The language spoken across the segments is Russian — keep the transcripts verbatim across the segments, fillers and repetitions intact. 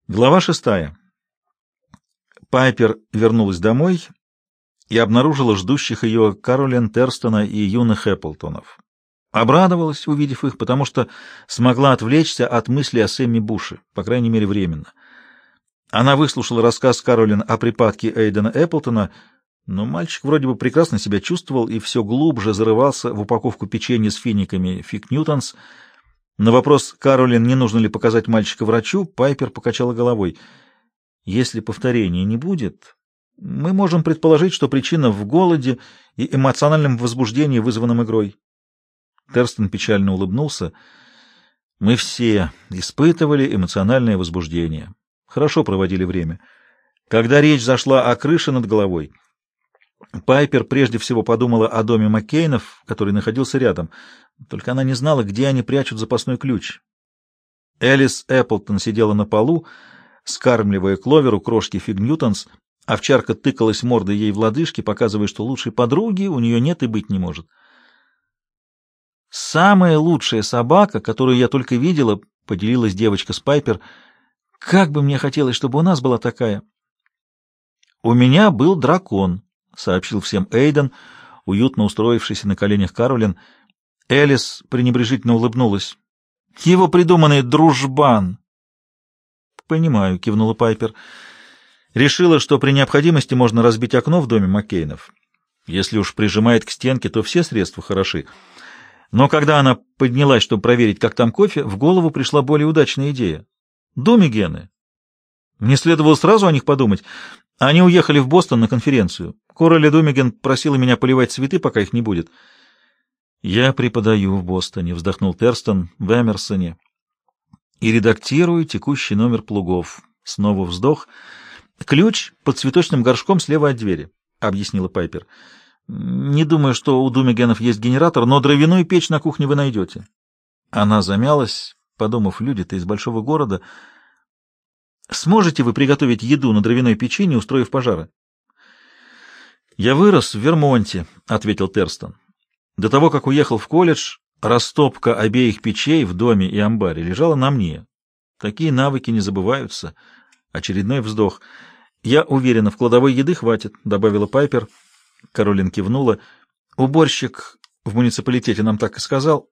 Глава шестая. Пайпер вернулась домой и обнаружила ждущих ее Каролин Терстона и юных Эпплтонов. Обрадовалась, увидев их, потому что смогла отвлечься от мысли о Сэмми Буше, по крайней мере, временно. Она выслушала рассказ Каролин о припадке Эйдена Эпплтона, но мальчик вроде бы прекрасно себя чувствовал и все глубже зарывался в упаковку печенья с финиками Фиг Ньютонс. На вопрос Каролин, не нужно ли показать мальчика врачу, Пайпер покачала головой. Если повторения не будет, мы можем предположить, что причина в голоде и эмоциональном возбуждении, вызванном игрой. Терстон печально улыбнулся. Мы все испытывали эмоциональное возбуждение. Хорошо проводили время. Когда речь зашла о крыше над головой, Пайпер прежде всего подумала о доме Маккейнов, который находился рядом. Только она не знала, где они прячут запасной ключ. Элис Эпплтон сидела на полу, скармливая Кловеру крошки Фиг Ньютонс. Овчарка тыкалась мордой ей в лодыжки, показывая, что лучшей подруги у нее нет и быть не может. «Самая лучшая собака, которую я только видела», — поделилась девочка с Пайпер. «Как бы мне хотелось, чтобы у нас была такая». «У меня был дракон», — сообщил всем Эйден, уютно устроившийся на коленях Каролин. Элис пренебрежительно улыбнулась. «Его придуманный дружбан». «Понимаю», — кивнула Пайпер. Решила, что при необходимости можно разбить окно в доме Маккейнов. Если уж прижимает к стенке, то все средства хороши. Но когда она поднялась, чтобы проверить, как там кофе, в голову пришла более удачная идея. Думигены. Мне следовало сразу о них подумать. Они уехали в Бостон на конференцию. Корали Думиген просила меня поливать цветы, пока их не будет. «Я преподаю в Бостоне», — вздохнул Терстон, — «в Эмерсоне. И редактирую текущий номер плугов». Снова вздох. «Ключ под цветочным горшком слева от двери», — объяснила Пайпер. «Не думаю, что у Думигенов есть генератор, но дровяную печь на кухне вы найдете». Она замялась, подумав, люди-то из большого города. «Сможете вы приготовить еду на дровяной печи, не устроив пожара?» «Я вырос в Вермонте», — ответил Терстон. «До того, как уехал в колледж, растопка обеих печей в доме и амбаре лежала на мне. Такие навыки не забываются». Очередной вздох. «Я уверена, в кладовой еды хватит», — добавила Пайпер. Каролин кивнула. «Уборщик в муниципалитете нам так и сказал».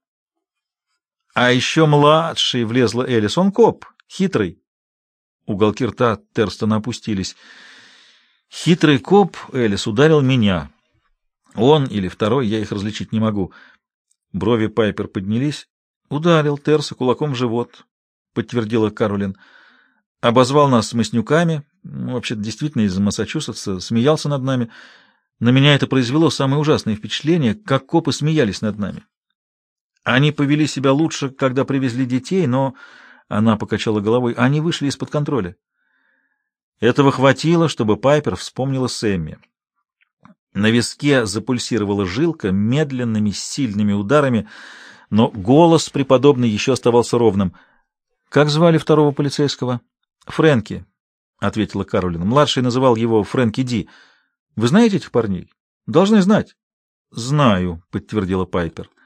«А еще младший», — влезла Элис. «Он коп, хитрый». Уголки рта Терстона опустились. «Хитрый коп, Элис, ударил меня. Он или второй, я их различить не могу». Брови Пайпер поднялись. «Ударил Терса кулаком в живот», — подтвердила Каролин. «Обозвал нас маснюками, ну, вообще-то действительно из Массачусетса, смеялся над нами. На меня это произвело самое ужасное впечатление, как копы смеялись над нами. Они повели себя лучше, когда привезли детей, но...» Она покачала головой. «Они вышли из-под контроля». Этого хватило, чтобы Пайпер вспомнила Сэмми. На виске запульсировала жилка медленными, сильными ударами, но голос преподобный еще оставался ровным. «Как звали второго полицейского?» «Фрэнки», — ответила Каролин. «Младший называл его Фрэнки Ди. Вы знаете этих парней?» «Должны знать». «Знаю», — подтвердила Пайпер.